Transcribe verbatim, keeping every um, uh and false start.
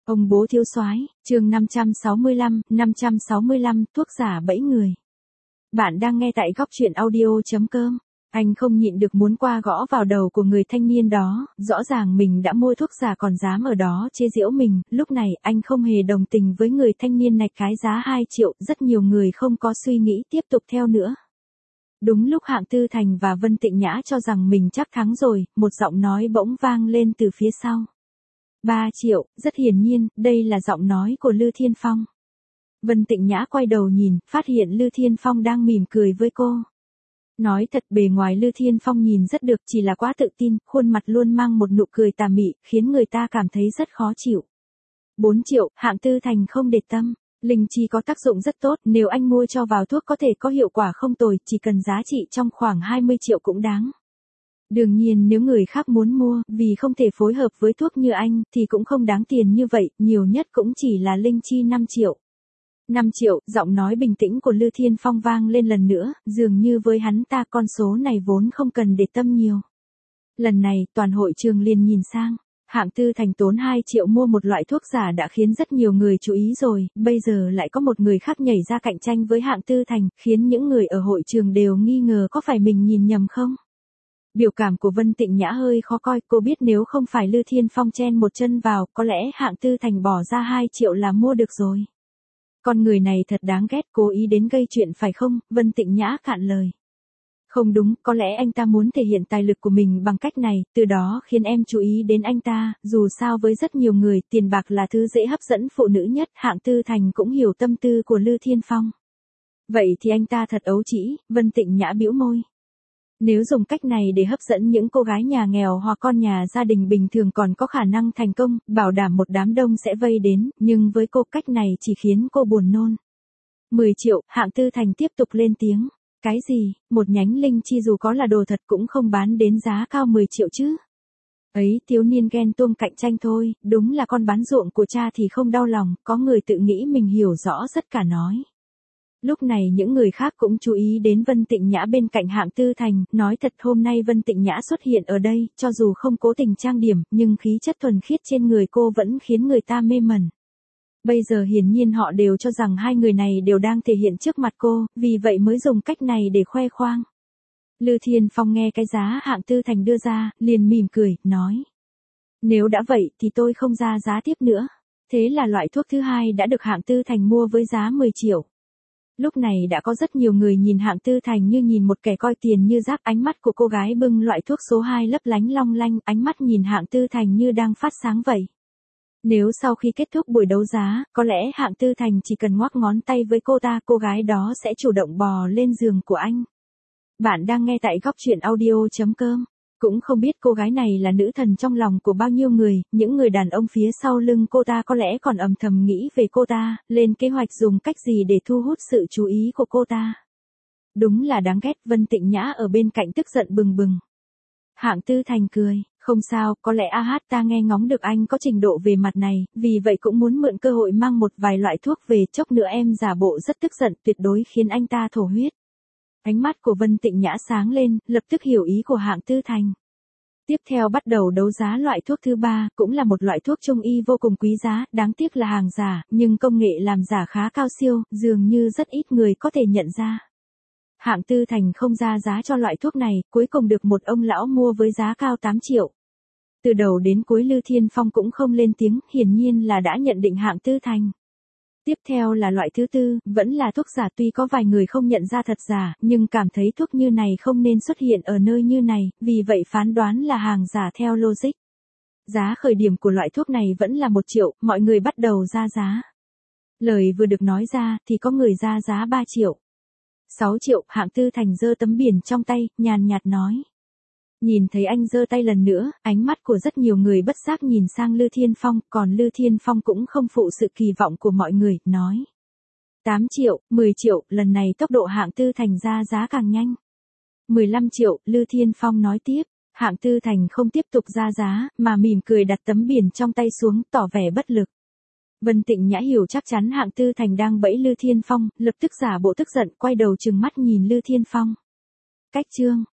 Ông bố thiếu soái, chương năm trăm sáu mươi lăm, năm trăm sáu mươi lăm, thuốc giả bẫy người. Bạn đang nghe tại góc truyện audio chấm com. Anh không nhịn được muốn qua gõ vào đầu của người thanh niên đó, rõ ràng mình đã mua thuốc giả còn dám ở đó chế giễu mình, lúc này anh không hề đồng tình với người thanh niên này cái giá hai triệu, rất nhiều người không có suy nghĩ tiếp tục theo nữa. Đúng lúc Hạng Tư Thành và Vân Tịnh Nhã cho rằng mình chắc thắng rồi, một giọng nói bỗng vang lên từ phía sau. ba triệu, rất hiển nhiên, đây là giọng nói của Lư Thiên Phong. Vân Tịnh Nhã quay đầu nhìn, phát hiện Lư Thiên Phong đang mỉm cười với cô. Nói thật bề ngoài Lư Thiên Phong nhìn rất được, chỉ là quá tự tin, khuôn mặt luôn mang một nụ cười tà mị, khiến người ta cảm thấy rất khó chịu. bốn triệu, Hạng Tư Thành không để tâm. Linh chi có tác dụng rất tốt, nếu anh mua cho vào thuốc có thể có hiệu quả không tồi, chỉ cần giá trị trong khoảng hai mươi triệu cũng đáng. Đương nhiên nếu người khác muốn mua, vì không thể phối hợp với thuốc như anh, thì cũng không đáng tiền như vậy, nhiều nhất cũng chỉ là linh chi năm triệu. năm triệu, giọng nói bình tĩnh của Lư Thiên Phong vang lên lần nữa, dường như với hắn ta con số này vốn không cần để tâm nhiều. Lần này, toàn hội trường liền nhìn sang. Hạng Tư Thành tốn hai triệu mua một loại thuốc giả đã khiến rất nhiều người chú ý rồi, bây giờ lại có một người khác nhảy ra cạnh tranh với Hạng Tư Thành, khiến những người ở hội trường đều nghi ngờ có phải mình nhìn nhầm không. Biểu cảm của Vân Tịnh Nhã hơi khó coi, cô biết nếu không phải Lư Thiên Phong chen một chân vào, có lẽ Hạng Tư Thành bỏ ra hai triệu là mua được rồi. Con người này thật đáng ghét, cố ý đến gây chuyện phải không? Vân Tịnh Nhã cạn lời. Không đúng, có lẽ anh ta muốn thể hiện tài lực của mình bằng cách này, từ đó khiến em chú ý đến anh ta, dù sao với rất nhiều người, tiền bạc là thứ dễ hấp dẫn phụ nữ nhất, Hạng Tư Thành cũng hiểu tâm tư của Lư Thiên Phong. Vậy thì anh ta thật ấu trĩ, Vân Tịnh Nhã bĩu môi. Nếu dùng cách này để hấp dẫn những cô gái nhà nghèo hoặc con nhà gia đình bình thường còn có khả năng thành công, bảo đảm một đám đông sẽ vây đến, nhưng với cô cách này chỉ khiến cô buồn nôn. mười triệu, Hạng Tư Thành tiếp tục lên tiếng. Cái gì, một nhánh linh chi dù có là đồ thật cũng không bán đến giá cao mười triệu chứ. Ấy, thiếu niên ghen tuông cạnh tranh thôi, đúng là con bán ruộng của cha thì không đau lòng, có người tự nghĩ mình hiểu rõ rất cả nói. Lúc này những người khác cũng chú ý đến Vân Tịnh Nhã bên cạnh Hạng Tư Thành, nói thật hôm nay Vân Tịnh Nhã xuất hiện ở đây, cho dù không cố tình trang điểm, nhưng khí chất thuần khiết trên người cô vẫn khiến người ta mê mẩn. Bây giờ hiển nhiên họ đều cho rằng hai người này đều đang thể hiện trước mặt cô, vì vậy mới dùng cách này để khoe khoang. Lư Thiên Phong nghe cái giá Hạng Tư Thành đưa ra, liền mỉm cười, nói. Nếu đã vậy thì tôi không ra giá tiếp nữa. Thế là loại thuốc thứ hai đã được Hạng Tư Thành mua với giá mười triệu. Lúc này đã có rất nhiều người nhìn Hạng Tư Thành như nhìn một kẻ coi tiền như rác, ánh mắt của cô gái bưng loại thuốc số hai lấp lánh long lanh, ánh mắt nhìn Hạng Tư Thành như đang phát sáng vậy. Nếu sau khi kết thúc buổi đấu giá, có lẽ Hạng Tư Thành chỉ cần ngoắc ngón tay với cô ta, cô gái đó sẽ chủ động bò lên giường của anh. Bạn đang nghe tại góc truyện audio chấm com. Cũng không biết cô gái này là nữ thần trong lòng của bao nhiêu người, những người đàn ông phía sau lưng cô ta có lẽ còn âm thầm nghĩ về cô ta, lên kế hoạch dùng cách gì để thu hút sự chú ý của cô ta. Đúng là đáng ghét, Vân Tịnh Nhã ở bên cạnh tức giận bừng bừng. Hạng Tư Thành cười, không sao, có lẽ a hát ta nghe ngóng được anh có trình độ về mặt này, vì vậy cũng muốn mượn cơ hội mang một vài loại thuốc về, chốc nữa em giả bộ rất tức giận, tuyệt đối khiến anh ta thổ huyết. Ánh mắt của Vân Tịnh Nhã sáng lên, lập tức hiểu ý của Hạng Tư Thành. Tiếp theo bắt đầu đấu giá loại thuốc thứ ba, cũng là một loại thuốc trung y vô cùng quý giá, đáng tiếc là hàng giả, nhưng công nghệ làm giả khá cao siêu, dường như rất ít người có thể nhận ra. Hạng Tư Thành không ra giá cho loại thuốc này, cuối cùng được một ông lão mua với giá cao tám triệu. Từ đầu đến cuối Lư Thiên Phong cũng không lên tiếng, hiển nhiên là đã nhận định Hạng Tư Thành. Tiếp theo là loại thứ tư, vẫn là thuốc giả, tuy có vài người không nhận ra thật giả, nhưng cảm thấy thuốc như này không nên xuất hiện ở nơi như này, vì vậy phán đoán là hàng giả theo logic. Giá khởi điểm của loại thuốc này vẫn là một triệu, mọi người bắt đầu ra giá. Lời vừa được nói ra thì có người ra giá ba triệu. sáu triệu, Hạng Tư Thành giơ tấm biển trong tay, nhàn nhạt nói. Nhìn thấy anh giơ tay lần nữa, ánh mắt của rất nhiều người bất giác nhìn sang Lư Thiên Phong, còn Lư Thiên Phong cũng không phụ sự kỳ vọng của mọi người, nói. tám triệu, mười triệu, lần này tốc độ Hạng Tư Thành ra giá càng nhanh. mười lăm triệu, Lư Thiên Phong nói tiếp, Hạng Tư Thành không tiếp tục ra giá, mà mỉm cười đặt tấm biển trong tay xuống, tỏ vẻ bất lực. Vân Tịnh Nhã hiểu chắc chắn Hạng Tư Thành đang bẫy Lư Thiên Phong, lập tức giả bộ tức giận, quay đầu trừng mắt nhìn Lư Thiên Phong. Cách chương